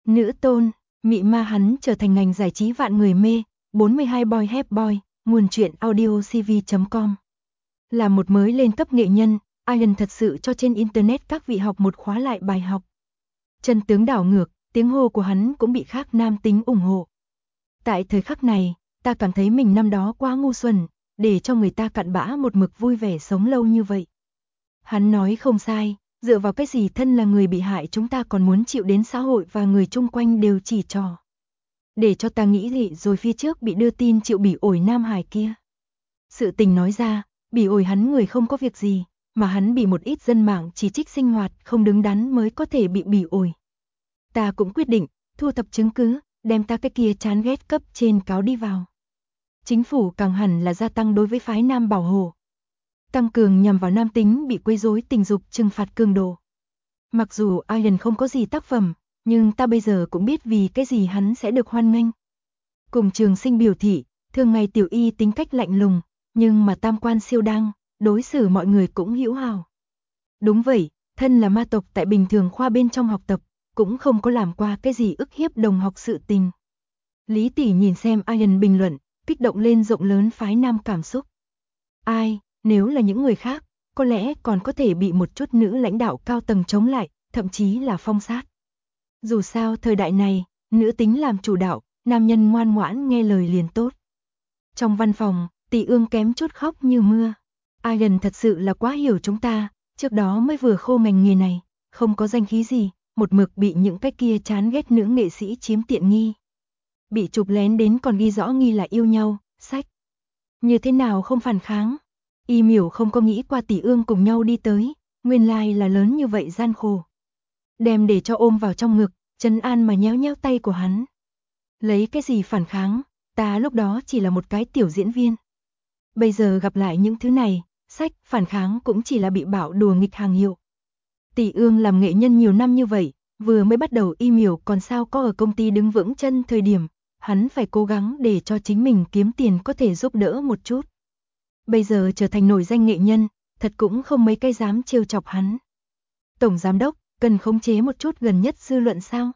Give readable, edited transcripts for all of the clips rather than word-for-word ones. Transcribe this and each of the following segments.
Nữ tôn, mị ma hắn trở thành ngành giải trí vạn người mê, 42 boy hep boy, nguồn truyện audio cv.com. Là một mới lên cấp nghệ nhân, Ian thật sự cho trên internet các vị học một khóa lại bài học. Chân tướng đảo ngược, tiếng hô của hắn cũng bị khác nam tính ủng hộ. Tại thời khắc này, ta cảm thấy mình năm đó quá ngu xuẩn, để cho người ta cặn bã một mực vui vẻ sống lâu như vậy. Hắn nói không sai, dựa vào cái gì thân là người bị hại chúng ta còn muốn chịu đến xã hội và người chung quanh đều chỉ trò. Để cho ta nghĩ gì rồi phía trước bị đưa tin chịu bỉ ổi Nam Hải kia. Sự tình nói ra, bỉ ổi hắn người không có việc gì, mà hắn bị một ít dân mạng chỉ trích sinh hoạt không đứng đắn mới có thể bị bỉ ổi. Ta cũng quyết định, thu thập chứng cứ, đem ta cái kia chán ghét cấp trên cáo đi vào. Chính phủ càng hẳn là gia tăng đối với phái nam bảo hộ. Tăng cường nhằm vào nam tính bị quấy rối tình dục trừng phạt cường độ. Mặc dù Ian không có gì tác phẩm, nhưng ta bây giờ cũng biết vì cái gì hắn sẽ được hoan nghênh. Cùng Trường Sinh biểu thị, thường ngày Tiểu Y tính cách lạnh lùng, nhưng mà tam quan siêu đăng, đối xử mọi người cũng hữu hảo. Đúng vậy, thân là ma tộc tại bình thường khoa bên trong học tập, cũng không có làm qua cái gì ức hiếp đồng học sự tình. Lý Tỷ nhìn xem Ian bình luận, kích động lên rộng lớn phái nam cảm xúc. Ai, nếu là những người khác, có lẽ còn có thể bị một chút nữ lãnh đạo cao tầng chống lại, thậm chí là phong sát. Dù sao thời đại này, nữ tính làm chủ đạo, nam nhân ngoan ngoãn nghe lời liền tốt. Trong văn phòng, Tỷ Ương kém chút khóc như mưa. Ian thật sự là quá hiểu chúng ta, trước đó mới vừa khô ngành nghề này, không có danh khí gì, một mực bị những cái kia chán ghét nữ nghệ sĩ chiếm tiện nghi. Bị chụp lén đến còn ghi rõ nghi là yêu nhau, sách. Như thế nào không phản kháng? Y Miểu không có nghĩ qua Tỷ Ương cùng nhau đi tới, nguyên lai là lớn như vậy gian khổ. Đem để cho ôm vào trong ngực, trấn an mà nhéo nhéo tay của hắn. Lấy cái gì phản kháng, ta lúc đó chỉ là một cái tiểu diễn viên. Bây giờ gặp lại những thứ này, sách phản kháng cũng chỉ là bị bảo đùa nghịch hàng hiệu. Tỷ Ương làm nghệ nhân nhiều năm như vậy, vừa mới bắt đầu Y Miểu còn sao có ở công ty đứng vững chân thời điểm, hắn phải cố gắng để cho chính mình kiếm tiền có thể giúp đỡ một chút. Bây giờ trở thành nổi danh nghệ nhân, thật cũng không mấy cái dám trêu chọc hắn. Tổng giám đốc, cần khống chế một chút gần nhất dư luận sao?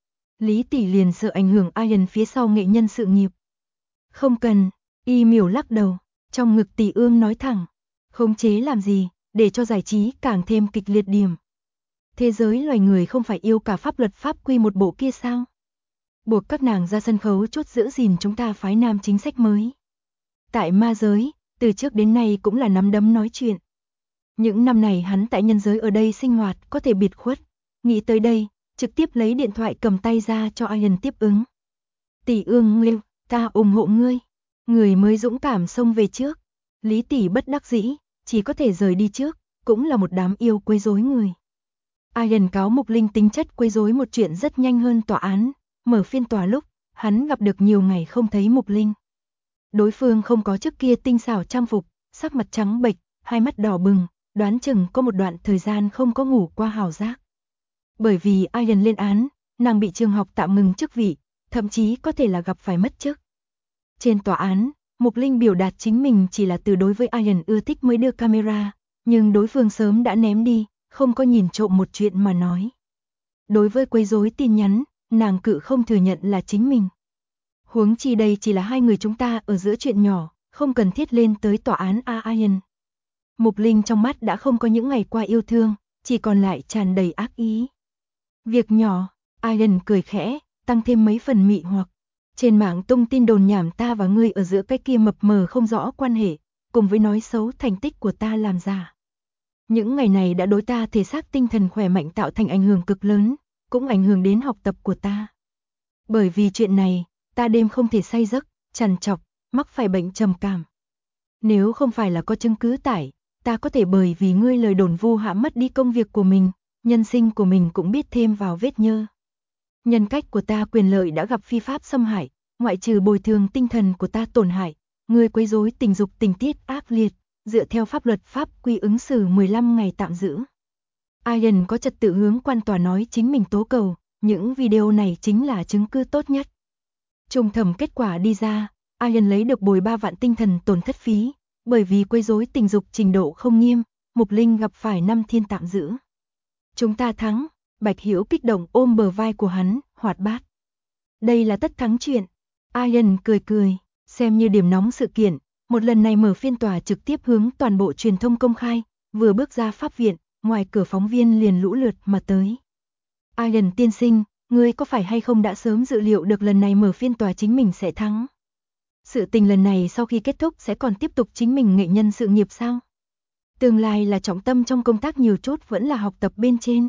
Lý Tỷ liền sợ ảnh hưởng Ian phía sau nghệ nhân sự nghiệp. Không cần, Y Miểu lắc đầu, trong ngực Tỷ Ương nói thẳng. Khống chế làm gì, để cho giải trí càng thêm kịch liệt điểm. Thế giới loài người không phải yêu cả pháp luật pháp quy một bộ kia sao? Buộc các nàng ra sân khấu chút giữ gìn chúng ta phái nam chính sách mới. Tại ma giới, từ trước đến nay cũng là nắm đấm nói chuyện. Những năm này hắn tại nhân giới ở đây sinh hoạt có thể biệt khuất. Nghĩ tới đây, trực tiếp lấy điện thoại cầm tay ra cho Ian tiếp ứng. Tỷ Ương Nghiêu, ta ủng hộ ngươi. Người mới dũng cảm xông về trước. Lý Tỷ bất đắc dĩ, chỉ có thể rời đi trước, cũng là một đám yêu quấy rối người. Ian cáo Mục Linh tính chất quấy rối một chuyện rất nhanh hơn tòa án. Mở phiên tòa lúc, hắn gặp được nhiều ngày không thấy Mục Linh. Đối phương không có trước kia tinh xảo trang phục, sắc mặt trắng bệch, hai mắt đỏ bừng, đoán chừng có một đoạn thời gian không có ngủ qua hào giác. Bởi vì Ian lên án, nàng bị trường học tạm ngừng chức vị, thậm chí có thể là gặp phải mất chức. Trên tòa án, Mục Linh biểu đạt chính mình chỉ là từ đối với Ian ưa thích mới đưa camera, nhưng đối phương sớm đã ném đi, không có nhìn trộm một chuyện mà nói. Đối với quấy rối tin nhắn, nàng cự không thừa nhận là chính mình. Huống chi đây chỉ là hai người chúng ta ở giữa chuyện nhỏ, không cần thiết lên tới tòa án Ian. Mục Linh trong mắt đã không có những ngày qua yêu thương, chỉ còn lại tràn đầy ác ý. Việc nhỏ, Ian cười khẽ, tăng thêm mấy phần mị hoặc. Trên mạng tung tin đồn nhảm ta và ngươi ở giữa cái kia mập mờ không rõ quan hệ, cùng với nói xấu thành tích của ta làm giả. Những ngày này đã đối ta thể xác tinh thần khỏe mạnh tạo thành ảnh hưởng cực lớn, cũng ảnh hưởng đến học tập của ta. Bởi vì chuyện này, ta đêm không thể say giấc, trằn trọc, mắc phải bệnh trầm cảm. Nếu không phải là có chứng cứ tải, ta có thể bởi vì ngươi lời đồn vu hãm mất đi công việc của mình, nhân sinh của mình cũng biết thêm vào vết nhơ. Nhân cách của ta quyền lợi đã gặp phi pháp xâm hại, ngoại trừ bồi thường tinh thần của ta tổn hại, ngươi quấy rối tình dục tình tiết ác liệt, dựa theo pháp luật pháp quy ứng xử 15 ngày tạm giữ. Ian có trật tự hướng quan tòa nói chính mình tố cầu, những video này chính là chứng cứ tốt nhất. Trung thẩm kết quả đi ra, Ian lấy được bồi 3 vạn tinh thần tổn thất phí, bởi vì quấy rối tình dục trình độ không nghiêm, Mục Linh gặp phải 5 thiên tạm giữ. Chúng ta thắng, Bạch Hiểu kích động ôm bờ vai của hắn, hoạt bát. Đây là tất thắng chuyện. Ian cười cười, xem như điểm nóng sự kiện, một lần này mở phiên tòa trực tiếp hướng toàn bộ truyền thông công khai, vừa bước ra pháp viện, ngoài cửa phóng viên liền lũ lượt mà tới. Ian tiên sinh, ngươi có phải hay không đã sớm dự liệu được lần này mở phiên tòa chính mình sẽ thắng? Sự tình lần này sau khi kết thúc sẽ còn tiếp tục chính mình nghệ nhân sự nghiệp sao? Tương lai là trọng tâm trong công tác, nhiều chốt vẫn là học tập bên trên.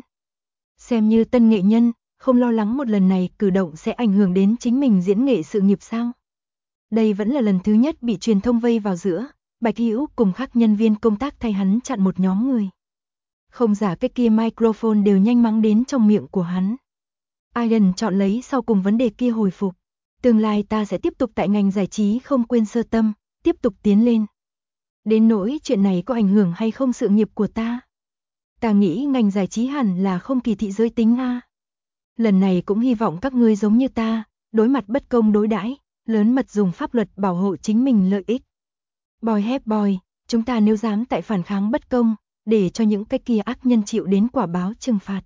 Xem như tân nghệ nhân, không lo lắng một lần này cử động sẽ ảnh hưởng đến chính mình diễn nghệ sự nghiệp sao? Đây vẫn là lần thứ nhất bị truyền thông vây vào giữa, Bạch Hữu cùng các nhân viên công tác thay hắn chặn một nhóm người. Không giả cái kia microphone đều nhanh mắng đến trong miệng của hắn. Ian chọn lấy sau cùng vấn đề kia hồi phục. Tương lai ta sẽ tiếp tục tại ngành giải trí không quên sơ tâm, tiếp tục tiến lên. Đến nỗi chuyện này có ảnh hưởng hay không sự nghiệp của ta? Ta nghĩ ngành giải trí hẳn là không kỳ thị giới tính a. Lần này cũng hy vọng các ngươi giống như ta, đối mặt bất công đối đãi, lớn mật dùng pháp luật bảo hộ chính mình lợi ích. Boy help boy, chúng ta nếu dám tại phản kháng bất công, để cho những cái kia ác nhân chịu đến quả báo trừng phạt.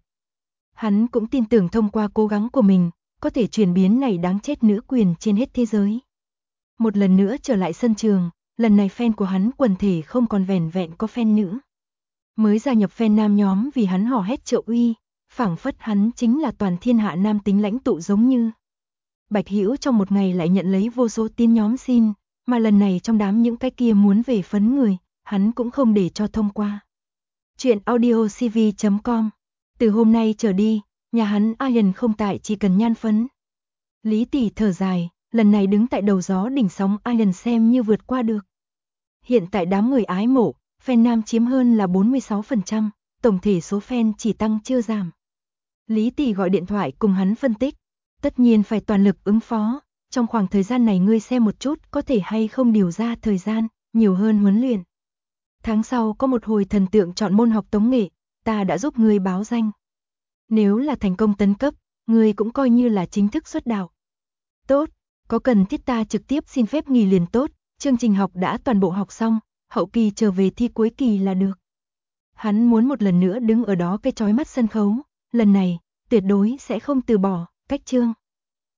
Hắn cũng tin tưởng thông qua cố gắng của mình, có thể chuyển biến này đáng chết nữ quyền trên hết thế giới. Một lần nữa trở lại sân trường, lần này fan của hắn quần thể không còn vẻn vẹn có fan nữ. Mới gia nhập fan nam nhóm vì hắn hò hét trợ uy, phảng phất hắn chính là toàn thiên hạ nam tính lãnh tụ giống như. Bạch Hữu trong một ngày lại nhận lấy vô số tin nhóm xin, mà lần này trong đám những cái kia muốn về phấn người, hắn cũng không để cho thông qua. Chuyện audiocv.com. Từ hôm nay trở đi, nhà hắn Ian không tại chỉ cần nhan phấn. Lý Tỷ thở dài, lần này đứng tại đầu gió đỉnh sóng Ian xem như vượt qua được. Hiện tại đám người ái mộ, fan nam chiếm hơn là 46%, tổng thể số fan chỉ tăng chưa giảm. Lý Tỷ gọi điện thoại cùng hắn phân tích, tất nhiên phải toàn lực ứng phó, trong khoảng thời gian này ngươi xem một chút có thể hay không điều ra thời gian, nhiều hơn huấn luyện. Tháng sau có một hồi thần tượng chọn môn học tống nghệ, ta đã giúp ngươi báo danh. Nếu là thành công tấn cấp, ngươi cũng coi như là chính thức xuất đạo. Tốt, có cần thiết ta trực tiếp xin phép nghỉ liền tốt, chương trình học đã toàn bộ học xong, hậu kỳ trở về thi cuối kỳ là được. Hắn muốn một lần nữa đứng ở đó cái chói mắt sân khấu, lần này, tuyệt đối sẽ không từ bỏ, cách chương.